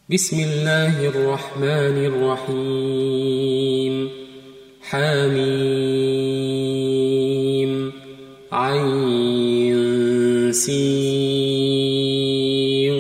بسم الله الرحمن الرحيم حميم عين سين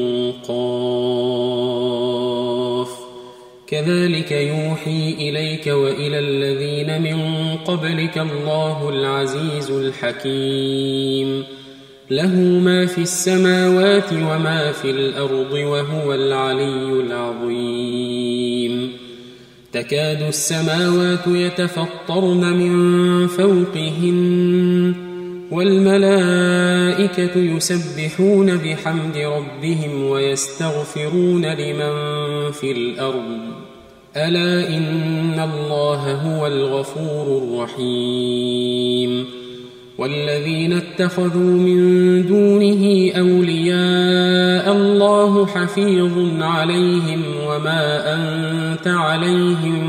قاف كذلك يوحي إليك وإلى الذين من قبلك الله العزيز الحكيم له ما في السماوات وما في الأرض وهو العلي العظيم تكاد السماوات يتفطرن من فوقهن والملائكة يسبحون بحمد ربهم ويستغفرون لمن في الأرض ألا إن الله هو الغفور الرحيم والذين اتخذوا من دونه أولياء الله حفيظ عليهم وما أنت عليهم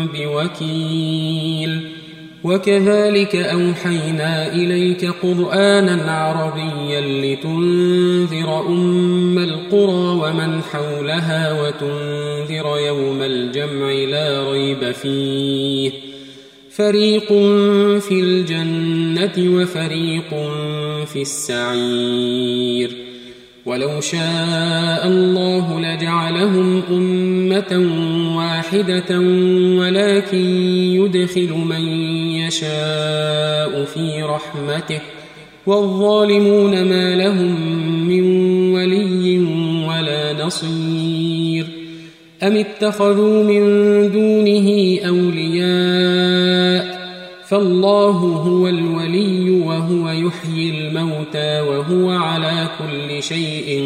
بوكيل وكذلك أوحينا إليك قرآنا عربيا لتنذر أم القرى ومن حولها وتنذر يوم الجمع لا ريب فيه فريق في الجنة وفريق في السعير ولو شاء الله لجعلهم أمة واحدة ولكن يدخل من يشاء في رحمته والظالمون ما لهم من ولي ولا نصير أم اتخذوا من دونه أولياء فالله هو الولي وهو يحيي الموتى وهو على كل شيء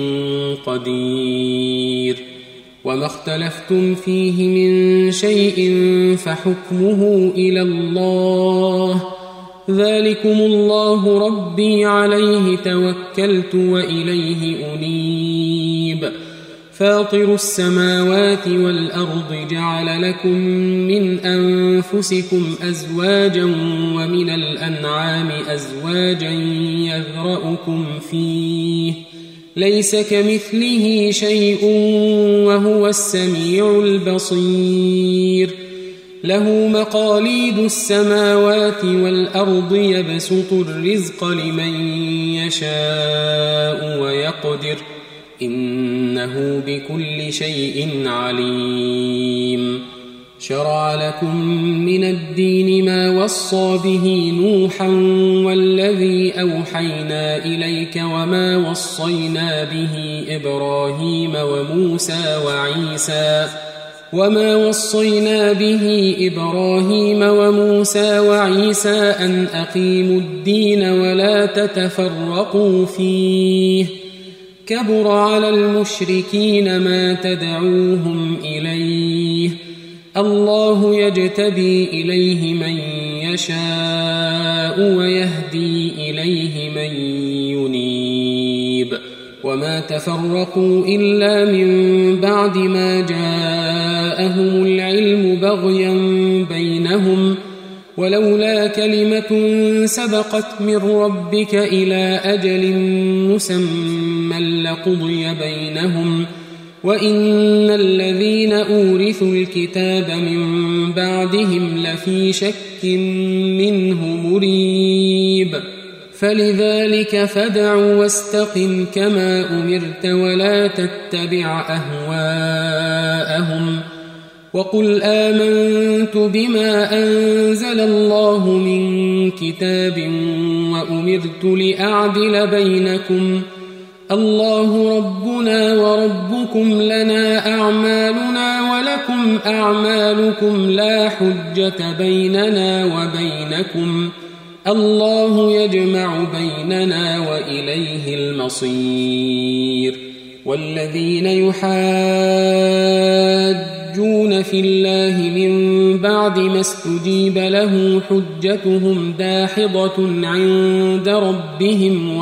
قدير وما اختلفتم فيه من شيء فحكمه إلى الله ذلكم الله ربي عليه توكلت وإليه أنيب فاطر السماوات والأرض جعل لكم من أنفسكم أزواجا ومن الأنعام أزواجا يذرأكم فيه ليس كمثله شيء وهو السميع البصير له مقاليد السماوات والأرض يبسط الرزق لمن يشاء ويقدر إنه بكل شيء عليم شرع لكم من الدين ما وصى به نوحا والذي أوحينا إليك وما وصينا به إبراهيم وموسى وعيسى أن أقيموا الدين ولا تتفرقوا فيه كبر على المشركين ما تدعوهم إليه الله يجتبي إليه من يشاء ويهدي إليه من ينيب وما تفرقوا إلا من بعد ما جاءهم العلم بغيا بينهم ولولا كلمة سبقت من ربك إلى أجل مسمى لقضي بينهم وإن الذين أورثوا الكتاب من بعدهم لفي شك منه مريب فلذلك فادع واستقم كما أمرت ولا تتبع أهواءهم وقل آمنت بما أنزل الله من كتاب وأمرت لأعدل بينكم الله ربنا وربكم لنا أعمالنا ولكم أعمالكم لا حجة بيننا وبينكم الله يجمع بيننا وإليه المصير والذين يحاجون في الله من بعد ما استجيب له حجتهم داحضة عند ربهم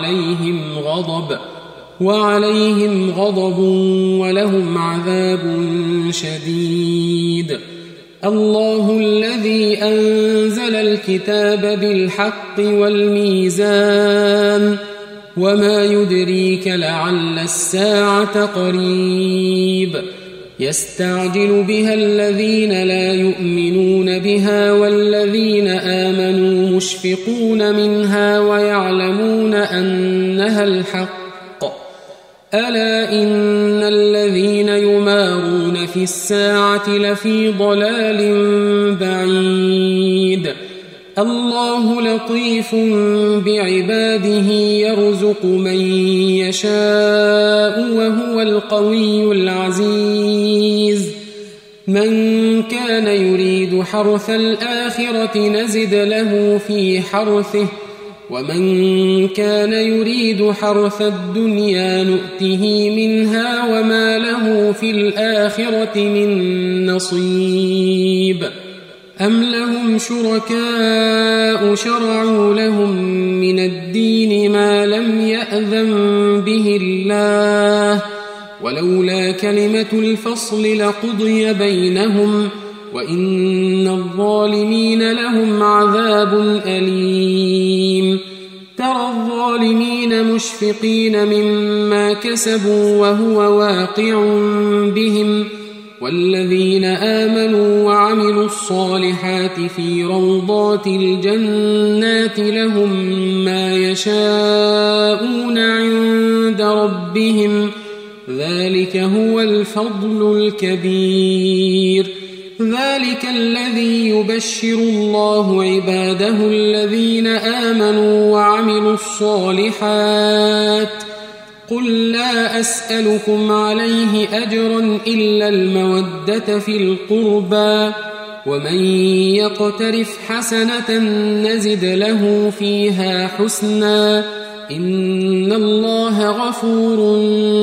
وعليهم غضب ولهم عذاب شديد الله الذي أنزل الكتاب بالحق والميزان وما يدريك لعل الساعة قريب رقيب يستعجل بها الذين لا يؤمنون بها والذين آمنوا مشفقون منها ويعلمون أنها الحق ألا إن الذين يمارون في الساعة لفي ضلال بعيد الله لطيف بعباده يرزق من يشاء وهو القوي العزيز من كان يريد حرث الآخرة نزد له في حرثه ومن كان يريد حرث الدنيا نؤته منها وما له في الآخرة من نصيب أم لهم شركاء شرعوا لهم من الدين ما لم يأذن به الله ولولا كلمة الفصل لقضي بينهم وإن الظالمين لهم عذاب أليم ترى الظالمين مشفقين مما كسبوا وهو واقع بهم والذين آمنوا وعملوا الصالحات في روضات الجنات لهم ما يشاءون عند ربهم ذلك هو الفضل الكبير ذلك الذي يبشر الله عباده الذين آمنوا وعملوا الصالحات قل لا أسألكم عليه أجرا إلا المودة في القربى ومن يقترف حسنة نزد له فيها حسنا إن الله غفور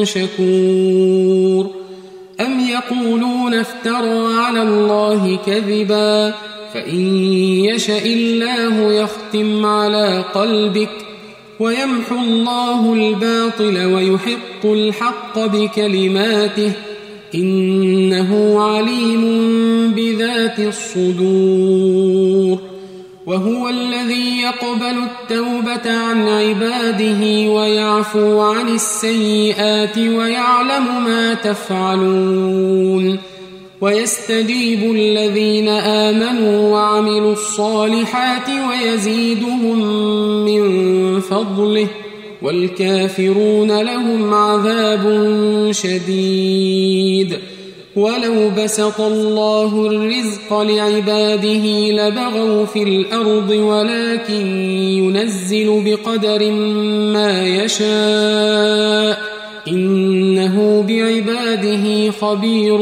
شكور أم يقولون افترى على الله كذبا فإن يشأ الله يختم على قلبك ويمحو الله الباطل ويحق الحق بكلماته إنه عليم بذات الصدور وهو الذي يقبل التوبة عن عباده ويعفو عن السيئات ويعلم ما تفعلون ويستجيب الذين آمنوا وعملوا الصالحات ويزيدهم من فضله والكافرون لهم عذاب شديد ولو بسط الله الرزق لعباده لبغوا في الأرض ولكن ينزل بقدر ما يشاء إنه بعباده خبير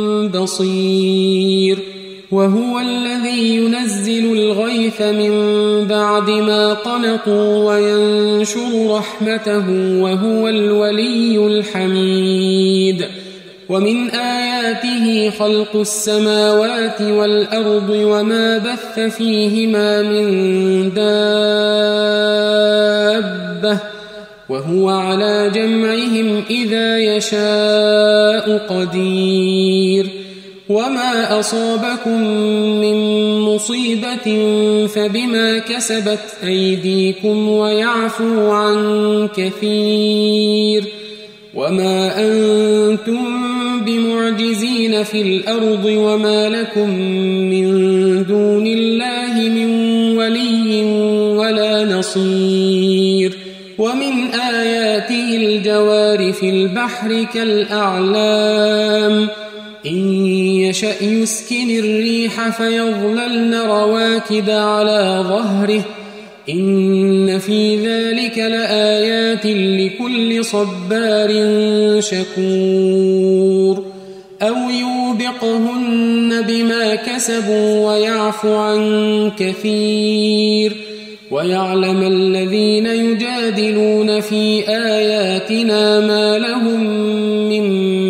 بصير وهو الذي ينزل الغيث من بعد ما قنطوا وينشر رحمته وهو الولي الحميد ومن آياته خلق السماوات والأرض وما بث فيهما من دابة وهو على جمعهم إذا يشاء قدير وما أصابكم من مصيبة فبما كسبت أيديكم ويعفو عن كثير وما أنتم بمعجزين في الأرض وما لكم من دون الله من ولي ولا نصير ومن آياته الجوار في البحر كالأعلام إن يشأ يسكن الريح فيظللن رواكد على ظهره إن في ذلك لآيات لكل صبار شكور أو يوبقهن بما كسبوا ويعفو عن كثير ويعلم الذين يجادلون في آياتنا ما لهم من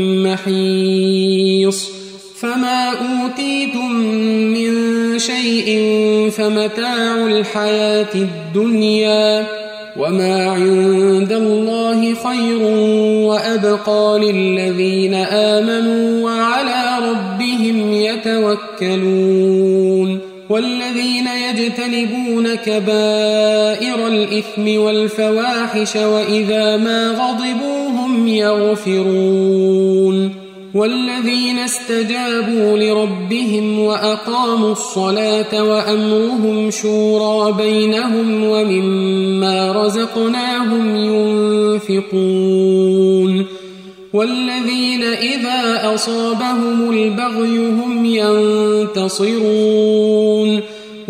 محيص فما أوتيتم من شيء فمتاع الحياة الدنيا وما عند الله خير وأبقى للذين آمنوا وعلى ربهم يتوكلون والذين يجتنبون كبائر الإثم والفواحش وإذا ما غضبوا هم يغفرون والذين استجابوا لربهم وأقاموا الصلاة وأمرهم شورى بينهم ومما رزقناهم ينفقون والذين إذا أصابهم البغي هم ينتصرون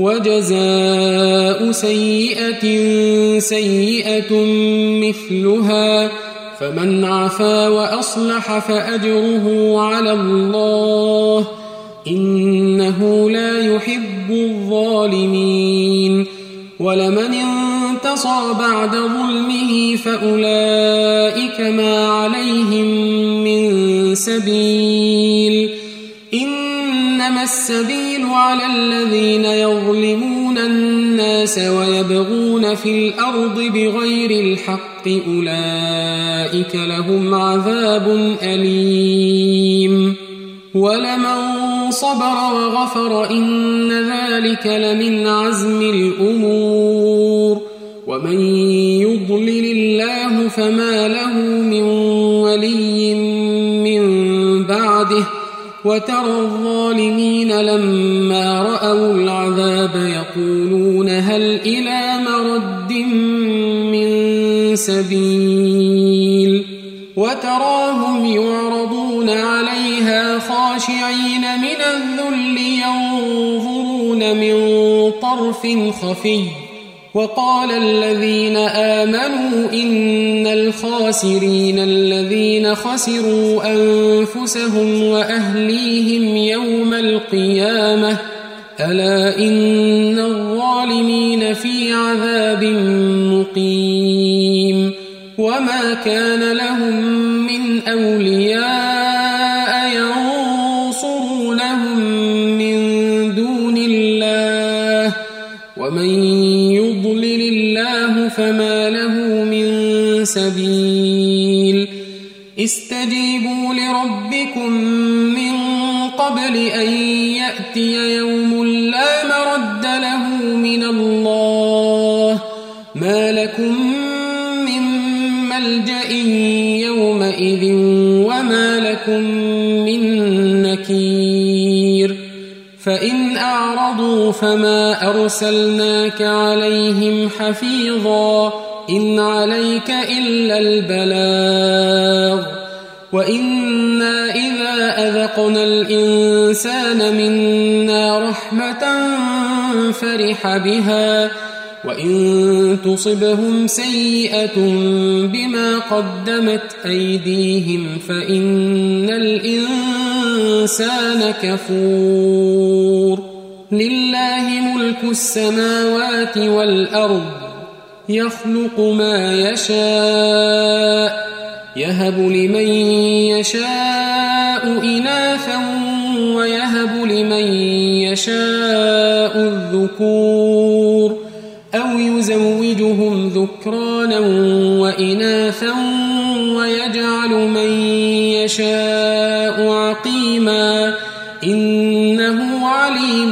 وجزاء سيئة سيئة مثلها فمن عفا وأصلح فأجره على الله إنه لا يحب الظالمين ولمن انتصر بعد ظلمه فأولئك ما عليهم من سبيل إنما السبيل على الذين يظلمون الناس ويبغون في الأرض بغير الحق أولئك لهم عذاب أليم ولمن صبر وغفر إن ذلك لمن عزم الأمور ومن يضلل الله فما له من ولي من بعده وترى الظالمين لما رأوا العذاب يقولون هل إلى مرد من سبيل وتراهم يعرضون عليها خاشعين من الذل ينظرون من طرف خفي وقال الذين آمنوا إن الخاسرين الذين خسروا أنفسهم وأهليهم يوم القيامة ألا إن الظالمين في عذاب مقيم وما كان لهم من أولياء ينصرونهم من دون الله ومن يضلل الله فما له من سبيل استجيبوا لربكم من قبل أن يأتي يوم لا مرد له من الله ما لكم من ملجأ يومئذ وما لكم من نكير فإن أعرضوا فما أرسلناك عليهم حفيظا إن عليك إلا البلاغ وإنا إذا أذقنا الإنسان منا رحمة فرح بها وإن تصبهم سيئة بما قدمت أيديهم فإن الإنسان كفور لله ملك السماوات والأرض يخلق ما يشاء يهب لمن يشاء إناثا ويهب لمن يشاء الذكور أو يزوجهم ذكرانا وإناثا ويجعل من يشاء عقيما إنه عليم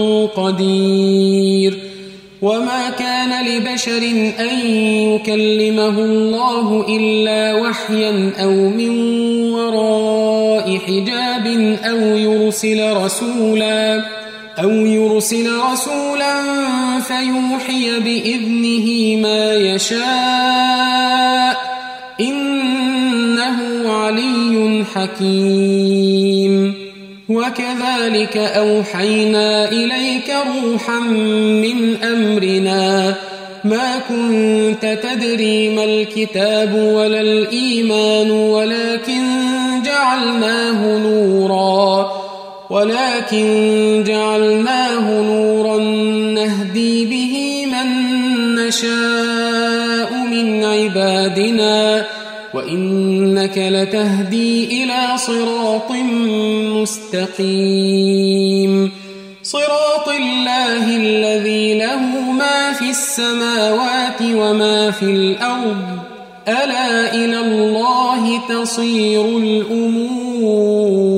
قدير وما كان لبشر أن يكلمه الله إلا وحيا أو من وراء حجاب أو يرسل رسولا فيوحي بإذنه ما يشاء إنه علي حكيم وكذلك أوحينا إليك روحا من أمرنا ما كنت تدري ما الكتاب ولا الإيمان ولكن جعلناه نورا نهدي به من نشاء من عبادنا وإنك لتهدي إلى صراط مستقيم صراط الله الذي له ما في السماوات وما في الأرض ألا إلى الله تصير الأمور